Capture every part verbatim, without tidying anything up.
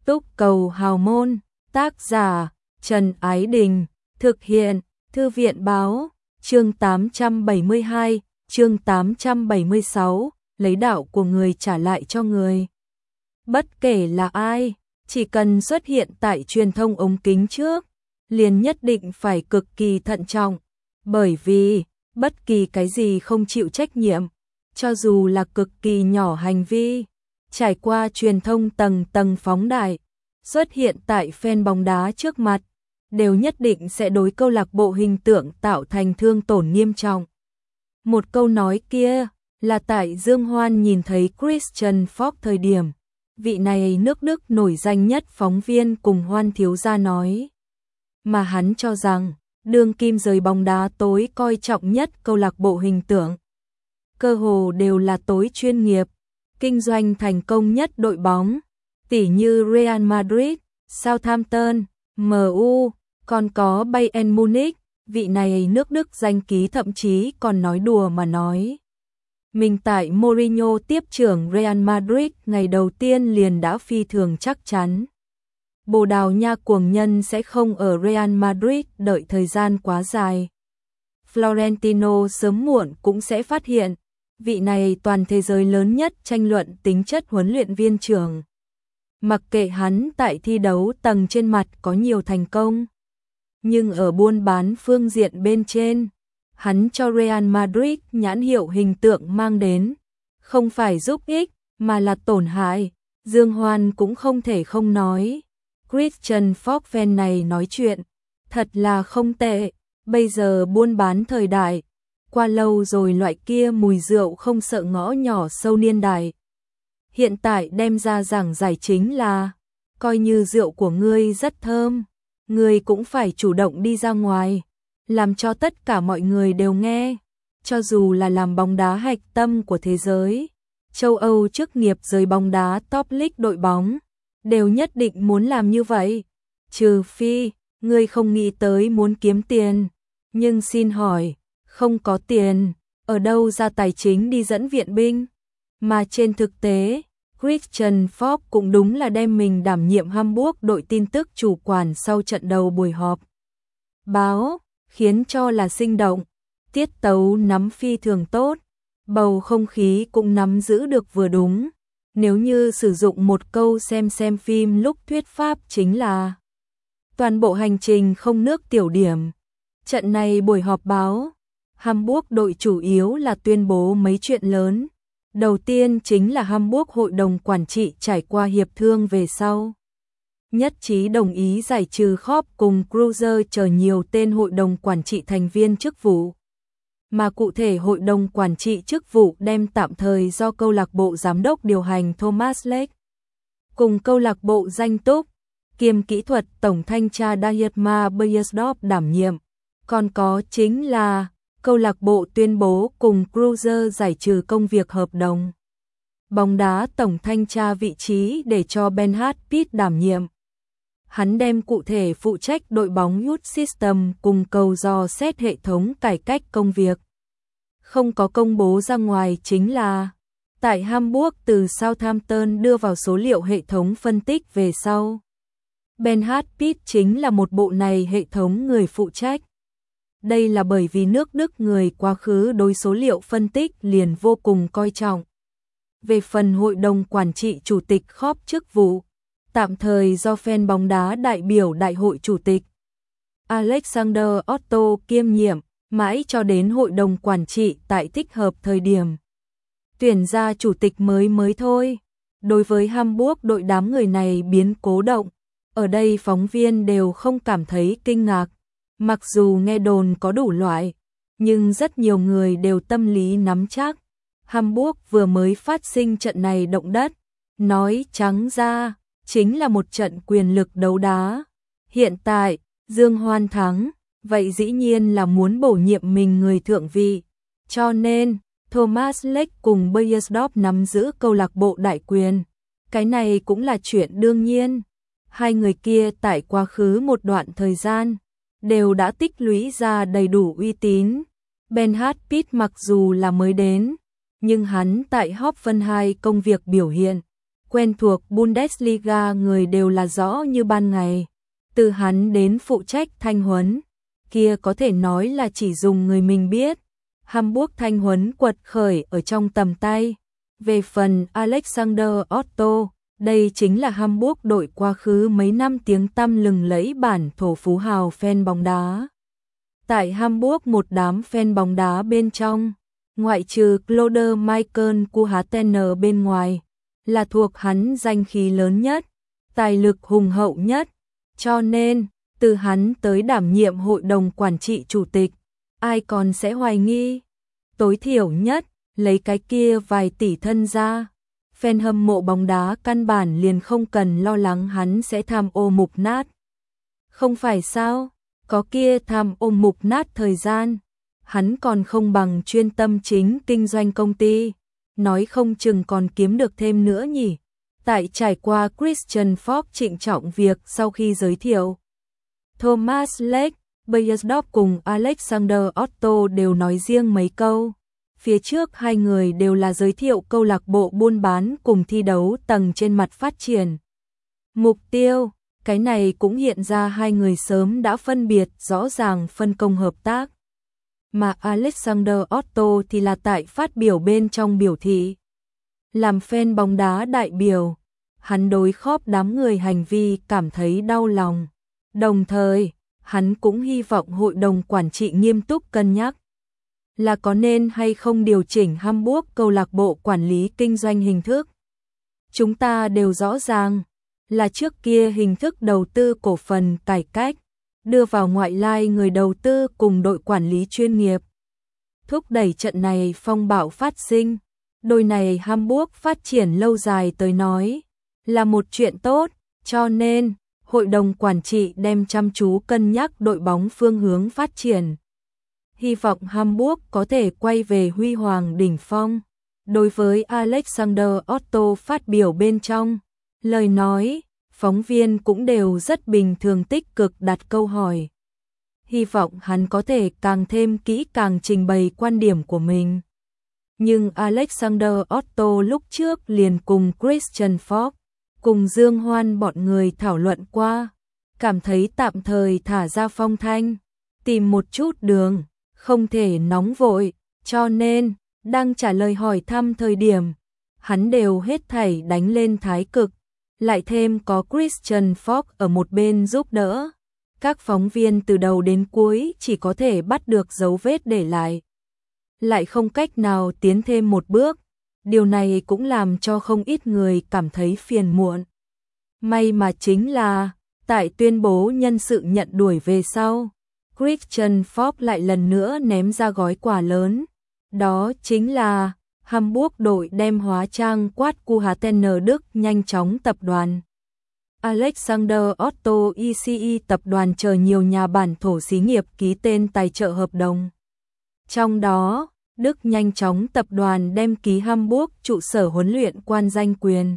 Túc Cầu Hào Môn, tác giả Trần Ái Đình, thực hiện Thư viện Báo, chương tám trăm bảy mươi hai, chương tám trăm bảy mươi sáu, lấy đạo của người trả lại cho người. Bất kể là ai, chỉ cần xuất hiện tại truyền thông ống kính trước, liền nhất định phải cực kỳ thận trọng, bởi vì bất kỳ cái gì không chịu trách nhiệm, cho dù là cực kỳ nhỏ hành vi, trải qua truyền thông tầng tầng phóng đại, xuất hiện tại fan bóng đá trước mặt, đều nhất định sẽ đối câu lạc bộ hình tượng tạo thành thương tổn nghiêm trọng. Một câu nói kia là tại Dương Hoan nhìn thấy Christian Falk thời điểm, vị này nước Đức nổi danh nhất phóng viên cùng Hoan thiếu gia nói. Mà hắn cho rằng, đương kim giới bóng đá tối coi trọng nhất câu lạc bộ hình tượng. Cơ hồ đều là tối chuyên nghiệp, kinh doanh thành công nhất đội bóng, tỉ như Real Madrid, Southampton, em u, còn có Bayern Munich, vị này nước Đức danh ký thậm chí còn nói đùa mà nói. Mình tại Mourinho tiếp trưởng Real Madrid ngày đầu tiên liền đã phi thường chắc chắn. Bồ Đào Nha cuồng nhân sẽ không ở Real Madrid đợi thời gian quá dài. Florentino sớm muộn cũng sẽ phát hiện, vị này toàn thế giới lớn nhất tranh luận tính chất huấn luyện viên trưởng. Mặc kệ hắn tại thi đấu tầng trên mặt có nhiều thành công, nhưng ở buôn bán phương diện bên trên, hắn cho Real Madrid nhãn hiệu hình tượng mang đến, không phải giúp ích, mà là tổn hại. Dương Hoan cũng không thể không nói. Christian Falk fan này nói chuyện, thật là không tệ, bây giờ buôn bán thời đại, qua lâu rồi loại kia mùi rượu không sợ ngõ nhỏ sâu niên đại. Hiện tại đem ra giảng giải chính là, coi như rượu của ngươi rất thơm, ngươi cũng phải chủ động đi ra ngoài, làm cho tất cả mọi người đều nghe, cho dù là làm bóng đá hạch tâm của thế giới, châu Âu chức nghiệp giới bóng đá top league đội bóng, đều nhất định muốn làm như vậy, trừ phi, ngươi không nghĩ tới muốn kiếm tiền, nhưng xin hỏi, không có tiền, ở đâu ra tài chính đi dẫn viện binh, mà trên thực tế, Christian Falk cũng đúng là đem mình đảm nhiệm Hamburg đội tin tức chủ quản sau trận đầu buổi họp báo, khiến cho là sinh động, tiết tấu nắm phi thường tốt, bầu không khí cũng nắm giữ được vừa đúng. Nếu như sử dụng một câu xem xem phim lúc thuyết pháp chính là toàn bộ hành trình không nước tiểu điểm. Trận này buổi họp báo, Hamburg đội chủ yếu là tuyên bố mấy chuyện lớn. Đầu tiên chính là Hamburg hội đồng quản trị trải qua hiệp thương về sau, nhất trí đồng ý giải trừ Klopp cùng Kreuzer chờ nhiều tên hội đồng quản trị thành viên chức vụ. Mà cụ thể hội đồng quản trị chức vụ đem tạm thời do câu lạc bộ giám đốc điều hành Thomas Lech cùng câu lạc bộ danh túc kiêm kỹ thuật tổng thanh tra Dietmar Beiersdorf đảm nhiệm. Còn có chính là câu lạc bộ tuyên bố cùng Kreuzer giải trừ công việc hợp đồng bóng đá tổng thanh tra vị trí để cho Bernhard Pitt đảm nhiệm. Hắn đem cụ thể phụ trách đội bóng Youth System cùng cầu dò xét hệ thống cải cách công việc. Không có công bố ra ngoài chính là tại Hamburg từ Southampton đưa vào số liệu hệ thống phân tích về sau. Bernhard Pitt chính là một bộ này hệ thống người phụ trách. Đây là bởi vì nước Đức người quá khứ đối số liệu phân tích liền vô cùng coi trọng. Về phần hội đồng quản trị chủ tịch Klopp chức vụ, tạm thời do fan bóng đá đại biểu đại hội chủ tịch Alexander Otto kiêm nhiệm, mãi cho đến hội đồng quản trị tại thích hợp thời điểm tuyển ra chủ tịch mới mới thôi. Đối với Hamburg đội đám người này biến cố động, ở đây phóng viên đều không cảm thấy kinh ngạc. Mặc dù nghe đồn có đủ loại, nhưng rất nhiều người đều tâm lý nắm chắc. Hamburg vừa mới phát sinh trận này động đất, nói trắng ra, chính là một trận quyền lực đấu đá. Hiện tại, Dương Hoan thắng, vậy dĩ nhiên là muốn bổ nhiệm mình người thượng vị. Cho nên, Thomas Lech cùng Beiersdorf nắm giữ câu lạc bộ đại quyền. Cái này cũng là chuyện đương nhiên. Hai người kia tại quá khứ một đoạn thời gian, đều đã tích lũy ra đầy đủ uy tín. Bernhard Pitt mặc dù là mới đến, nhưng hắn tại Hoffenheim công việc biểu hiện quen thuộc Bundesliga người đều là rõ như ban ngày. Từ hắn đến phụ trách thanh huấn, kia có thể nói là chỉ dùng người mình biết. Hamburg thanh huấn quật khởi ở trong tầm tay. Về phần Alexander Otto, đây chính là Hamburg đội quá khứ mấy năm tiếng tăm lừng lẫy bản thổ phú hào fan bóng đá. Tại Hamburg một đám fan bóng đá bên trong, ngoại trừ Claude Michael Kuhatener bên ngoài, là thuộc hắn danh khí lớn nhất, tài lực hùng hậu nhất. Cho nên, từ hắn tới đảm nhiệm hội đồng quản trị chủ tịch, ai còn sẽ hoài nghi. Tối thiểu nhất, lấy cái kia vài tỷ thân ra, fan hâm mộ bóng đá căn bản liền không cần lo lắng hắn sẽ tham ô mục nát. Không phải sao, có kia tham ô mục nát thời gian, hắn còn không bằng chuyên tâm chính kinh doanh công ty, nói không chừng còn kiếm được thêm nữa nhỉ. Tại trải qua Christian Falk trịnh trọng việc sau khi giới thiệu, Thomas Lech, Beiersdorf cùng Alexander Otto đều nói riêng mấy câu. Phía trước hai người đều là giới thiệu câu lạc bộ buôn bán cùng thi đấu tầng trên mặt phát triển. Mục tiêu, cái này cũng hiện ra hai người sớm đã phân biệt rõ ràng phân công hợp tác. Mà Alexander Otto thì là tại phát biểu bên trong biểu thị. Làm fan bóng đá đại biểu, hắn đối khóp đám người hành vi cảm thấy đau lòng. Đồng thời, hắn cũng hy vọng hội đồng quản trị nghiêm túc cân nhắc là có nên hay không điều chỉnh Hamburg câu lạc bộ quản lý kinh doanh hình thức. Chúng ta đều rõ ràng là trước kia hình thức đầu tư cổ phần cải cách, đưa vào ngoại lai người đầu tư cùng đội quản lý chuyên nghiệp. Thúc đẩy trận này phong bạo phát sinh, đôi này Hamburg phát triển lâu dài tới nói, là một chuyện tốt, cho nên hội đồng quản trị đem chăm chú cân nhắc đội bóng phương hướng phát triển. Hy vọng Hamburg có thể quay về huy hoàng đỉnh phong. Đối với Alexander Otto phát biểu bên trong, lời nói, phóng viên cũng đều rất bình thường tích cực đặt câu hỏi. Hy vọng hắn có thể càng thêm kỹ càng trình bày quan điểm của mình. Nhưng Alexander Otto lúc trước liền cùng Christian Falk, cùng Dương Hoan bọn người thảo luận qua, cảm thấy tạm thời thả ra phong thanh, tìm một chút đường, không thể nóng vội, cho nên, đang trả lời hỏi thăm thời điểm, hắn đều hết thảy đánh lên thái cực, lại thêm có Christian Falk ở một bên giúp đỡ. Các phóng viên từ đầu đến cuối chỉ có thể bắt được dấu vết để lại, lại không cách nào tiến thêm một bước. Điều này cũng làm cho không ít người cảm thấy phiền muộn. May mà chính là, tại tuyên bố nhân sự nhận đuổi về sau, Christian Falk lại lần nữa ném ra gói quà lớn. Đó chính là, Hamburg đội đem hóa trang quát Kuhatener Đức nhanh chóng tập đoàn. Alexander Otto e xê e tập đoàn chờ nhiều nhà bản thổ xí nghiệp ký tên tài trợ hợp đồng. Trong đó, Đức nhanh chóng tập đoàn đem ký Hamburg trụ sở huấn luyện quan danh quyền.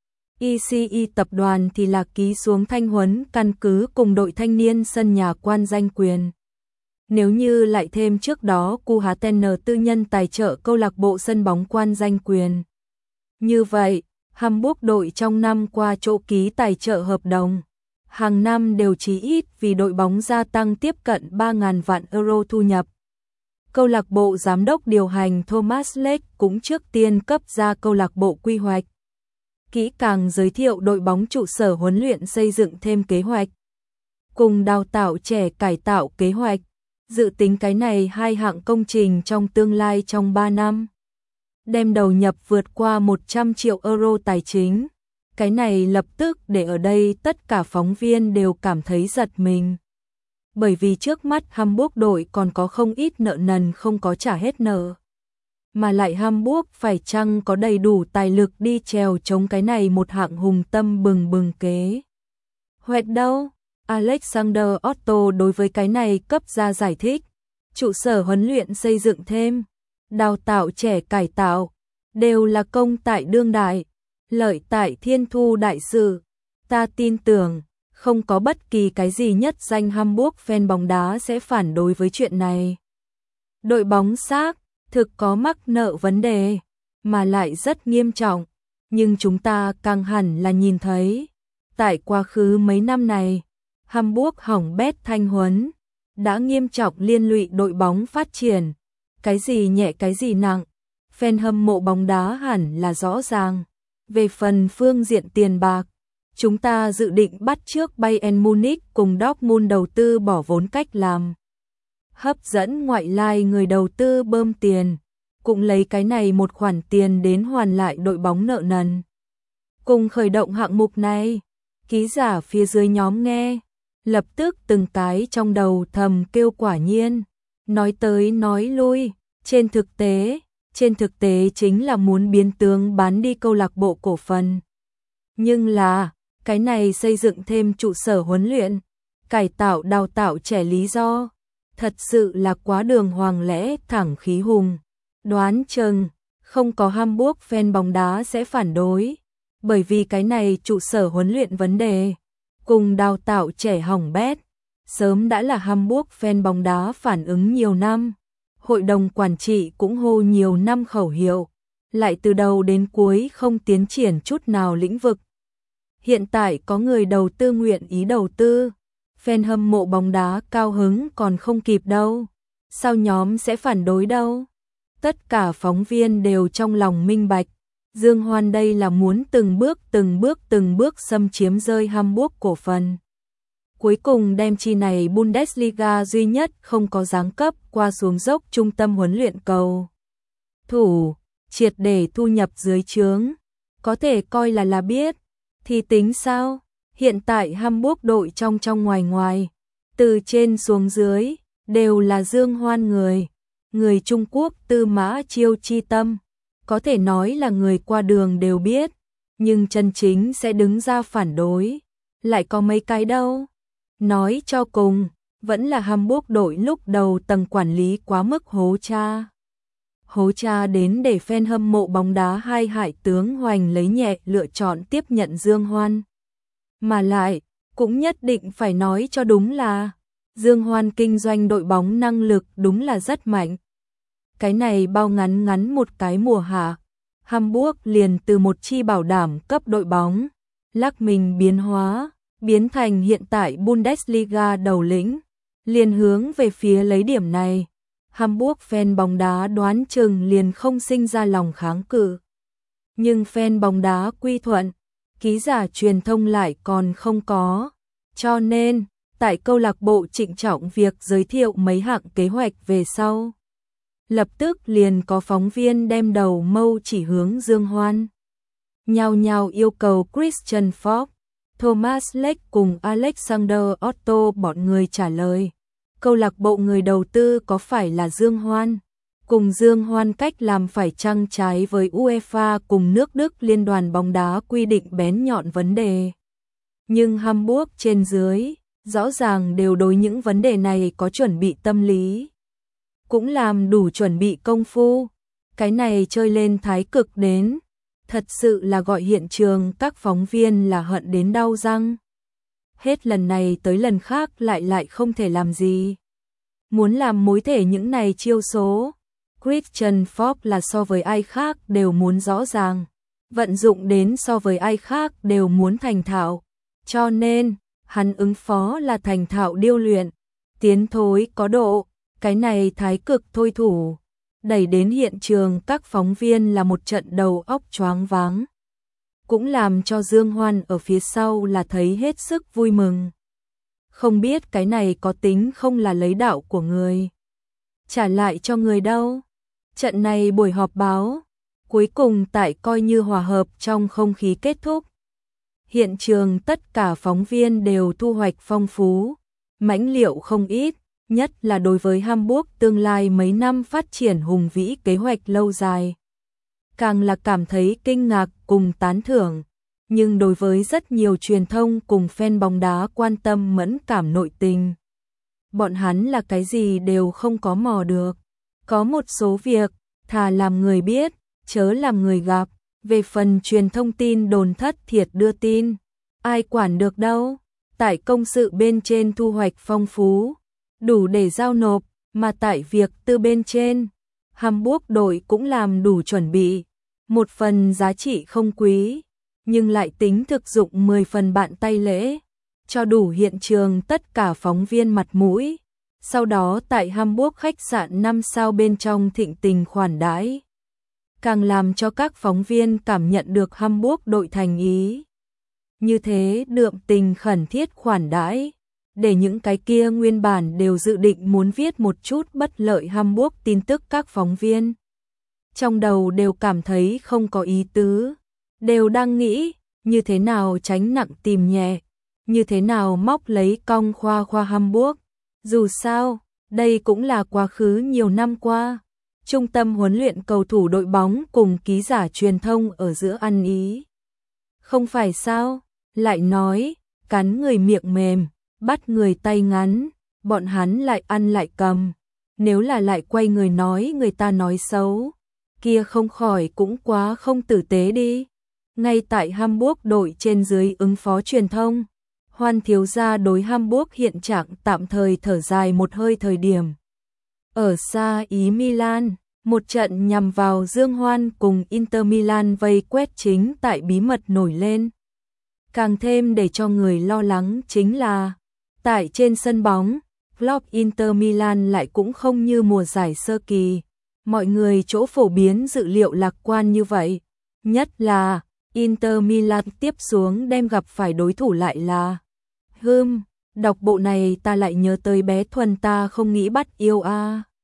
e xê e tập đoàn thì là ký xuống thanh huấn căn cứ cùng đội thanh niên sân nhà quan danh quyền. Nếu như lại thêm trước đó Kuhatener tư nhân tài trợ câu lạc bộ sân bóng quan danh quyền. Như vậy, Hamburg đội trong năm qua chỗ ký tài trợ hợp đồng, hàng năm đều chí ít vì đội bóng gia tăng tiếp cận ba nghìn vạn euro thu nhập. Câu lạc bộ giám đốc điều hành Thomas Lech cũng trước tiên cấp ra câu lạc bộ quy hoạch. Kỹ càng giới thiệu đội bóng trụ sở huấn luyện xây dựng thêm kế hoạch. Cùng đào tạo trẻ cải tạo kế hoạch. Dự tính cái này hai hạng công trình trong tương lai trong ba năm. Đem đầu nhập vượt qua một trăm triệu euro tài chính. Cái này lập tức để ở đây tất cả phóng viên đều cảm thấy giật mình. Bởi vì trước mắt Hamburg đội còn có không ít nợ nần không có trả hết nợ. Mà lại Hamburg phải chăng có đầy đủ tài lực đi trèo chống cái này một hạng hùng tâm bừng bừng kế. Hoẹt đâu? Alexander Otto đối với cái này cấp ra giải thích. Trụ sở huấn luyện xây dựng thêm, đào tạo trẻ cải tạo, đều là công tại đương đại, lợi tại thiên thu đại sự. Ta tin tưởng, không có bất kỳ cái gì nhất danh Hamburg fan bóng đá sẽ phản đối với chuyện này. Đội bóng xác thực có mắc nợ vấn đề, mà lại rất nghiêm trọng. Nhưng chúng ta càng hẳn là nhìn thấy, tại quá khứ mấy năm này, Hamburg hỏng bét thanh huấn, đã nghiêm trọng liên lụy đội bóng phát triển, cái gì nhẹ cái gì nặng, fan hâm mộ bóng đá hẳn là rõ ràng. Về phần phương diện tiền bạc, chúng ta dự định bắt chước Bayern Munich cùng Dortmund đầu tư bỏ vốn cách làm, hấp dẫn ngoại lai người đầu tư bơm tiền, cũng lấy cái này một khoản tiền đến hoàn lại đội bóng nợ nần. Cùng khởi động hạng mục này, ký giả phía dưới nhóm nghe, lập tức từng cái trong đầu thầm kêu quả nhiên, nói tới nói lui, trên thực tế, trên thực tế chính là muốn biến tướng bán đi câu lạc bộ cổ phần. Nhưng là, cái này xây dựng thêm trụ sở huấn luyện, cải tạo đào tạo trẻ lý do, thật sự là quá đường hoàng lẽ thẳng khí hùng. Đoán chừng, không có Hamburg fan bóng đá sẽ phản đối, bởi vì cái này trụ sở huấn luyện vấn đề, cùng đào tạo trẻ hỏng bét, sớm đã là Hamburg fan bóng đá phản ứng nhiều năm. Hội đồng quản trị cũng hô nhiều năm khẩu hiệu, lại từ đầu đến cuối không tiến triển chút nào lĩnh vực. Hiện tại có người đầu tư nguyện ý đầu tư, fan hâm mộ bóng đá cao hứng còn không kịp đâu, sao nhóm sẽ phản đối đâu. Tất cả phóng viên đều trong lòng minh bạch, Dương Hoan đây là muốn từng bước từng bước từng bước xâm chiếm rơi Hamburg cổ phần. Cuối cùng đem chi này Bundesliga duy nhất không có giáng cấp qua xuống dốc trung tâm huấn luyện cầu thủ, triệt để thu nhập dưới trướng, có thể coi là là biết, thì tính sao? Hiện tại Hamburg đội trong trong ngoài ngoài, từ trên xuống dưới, đều là Dương Hoan người, người Trung Quốc Tư Mã Chiêu chi tâm, có thể nói là người qua đường đều biết, nhưng chân chính sẽ đứng ra phản đối, lại có mấy cái đâu. Nói cho cùng, vẫn là Hamburg đội lúc đầu tầng quản lý quá mức hố cha. Hố cha đến để fan hâm mộ bóng đá hai hải tướng Hoành lấy nhẹ lựa chọn tiếp nhận Dương Hoan. Mà lại, cũng nhất định phải nói cho đúng là, Dương Hoan kinh doanh đội bóng năng lực đúng là rất mạnh. Cái này bao ngắn ngắn một cái mùa hạ, Hamburg liền từ một chi bảo đảm cấp đội bóng, lắc mình biến hóa, biến thành hiện tại Bundesliga đầu lĩnh, liền hướng về phía lấy điểm này. Hamburg fan bóng đá đoán chừng liền không sinh ra lòng kháng cự. Nhưng fan bóng đá quy thuận, ký giả truyền thông lại còn không có. Cho nên, tại câu lạc bộ trịnh trọng việc giới thiệu mấy hạng kế hoạch về sau. Lập tức liền có phóng viên đem đầu mâu chỉ hướng Dương Hoan. Nhao nhao yêu cầu Christian Fox, Thomas Lech cùng Alexander Otto bọn người trả lời. Câu lạc bộ người đầu tư có phải là Dương Hoan? Cùng Dương Hoan cách làm phải chăng trái với UEFA cùng nước Đức liên đoàn bóng đá quy định bén nhọn vấn đề. Nhưng Hamburg trên dưới, rõ ràng đều đối những vấn đề này có chuẩn bị tâm lý. Cũng làm đủ chuẩn bị công phu. Cái này chơi lên thái cực đến. Thật sự là gọi hiện trường các phóng viên là hận đến đau răng. Hết lần này tới lần khác lại lại không thể làm gì. Muốn làm mối thể những này chiêu số. Christian Fox là so với ai khác đều muốn rõ ràng. Vận dụng đến so với ai khác đều muốn thành thạo. Cho nên, hắn ứng phó là thành thạo điêu luyện. Tiến thối có độ. Cái này thái cực thôi thủ. Đẩy đến hiện trường các phóng viên là một trận đầu óc choáng váng. Cũng làm cho Dương Hoan ở phía sau là thấy hết sức vui mừng. Không biết cái này có tính không là lấy đạo của người. Trả lại cho người đâu. Trận này buổi họp báo, cuối cùng tại coi như hòa hợp trong không khí kết thúc. Hiện trường tất cả phóng viên đều thu hoạch phong phú, mãnh liệu không ít. Nhất là đối với Hamburg tương lai mấy năm phát triển hùng vĩ kế hoạch lâu dài. Càng là cảm thấy kinh ngạc cùng tán thưởng, nhưng đối với rất nhiều truyền thông cùng fan bóng đá quan tâm mẫn cảm nội tình. Bọn hắn là cái gì đều không có mò được. Có một số việc, thà làm người biết, chớ làm người gặp. Về phần truyền thông tin đồn thất thiệt đưa tin, ai quản được đâu. Tại công sự bên trên thu hoạch phong phú, đủ để giao nộp, mà tại việc tư bên trên, Hamburg đội cũng làm đủ chuẩn bị. một phần giá trị không quý, nhưng lại tính thực dụng mười phần bạn tay lễ, cho đủ hiện trường tất cả phóng viên mặt mũi. Sau đó tại Hamburg khách sạn năm sao bên trong thịnh tình khoản đãi, càng làm cho các phóng viên cảm nhận được Hamburg đội thành ý. Như thế đượm tình khẩn thiết khoản đãi, để những cái kia nguyên bản đều dự định muốn viết một chút bất lợi Hamburg tin tức các phóng viên. Trong đầu đều cảm thấy không có ý tứ, đều đang nghĩ như thế nào tránh nặng tìm nhẹ, như thế nào móc lấy cong khoa khoa Hamburg. Dù sao, đây cũng là quá khứ nhiều năm qua, trung tâm huấn luyện cầu thủ đội bóng cùng ký giả truyền thông ở giữa ăn ý. Không phải sao, lại nói, cắn người miệng mềm, bắt người tay ngắn, bọn hắn lại ăn lại cầm. Nếu là lại quay người nói người ta nói xấu, kia không khỏi cũng quá không tử tế đi. Ngay tại Hamburg đội trên dưới ứng phó truyền thông, Hoan thiếu gia đối Hamburg hiện trạng tạm thời thở dài một hơi thời điểm. Ở xa Ý Milan, một trận nhằm vào Dương Hoan cùng Inter Milan vây quét chính tại bí mật nổi lên. Càng thêm để cho người lo lắng chính là, tại trên sân bóng, flop Inter Milan lại cũng không như mùa giải sơ kỳ. Mọi người chỗ phổ biến dự liệu lạc quan như vậy, nhất là Inter Milan tiếp xuống đem gặp phải đối thủ lại là Hừm, đọc bộ này ta lại nhớ tới bé Thuần ta không nghĩ bắt yêu a. À.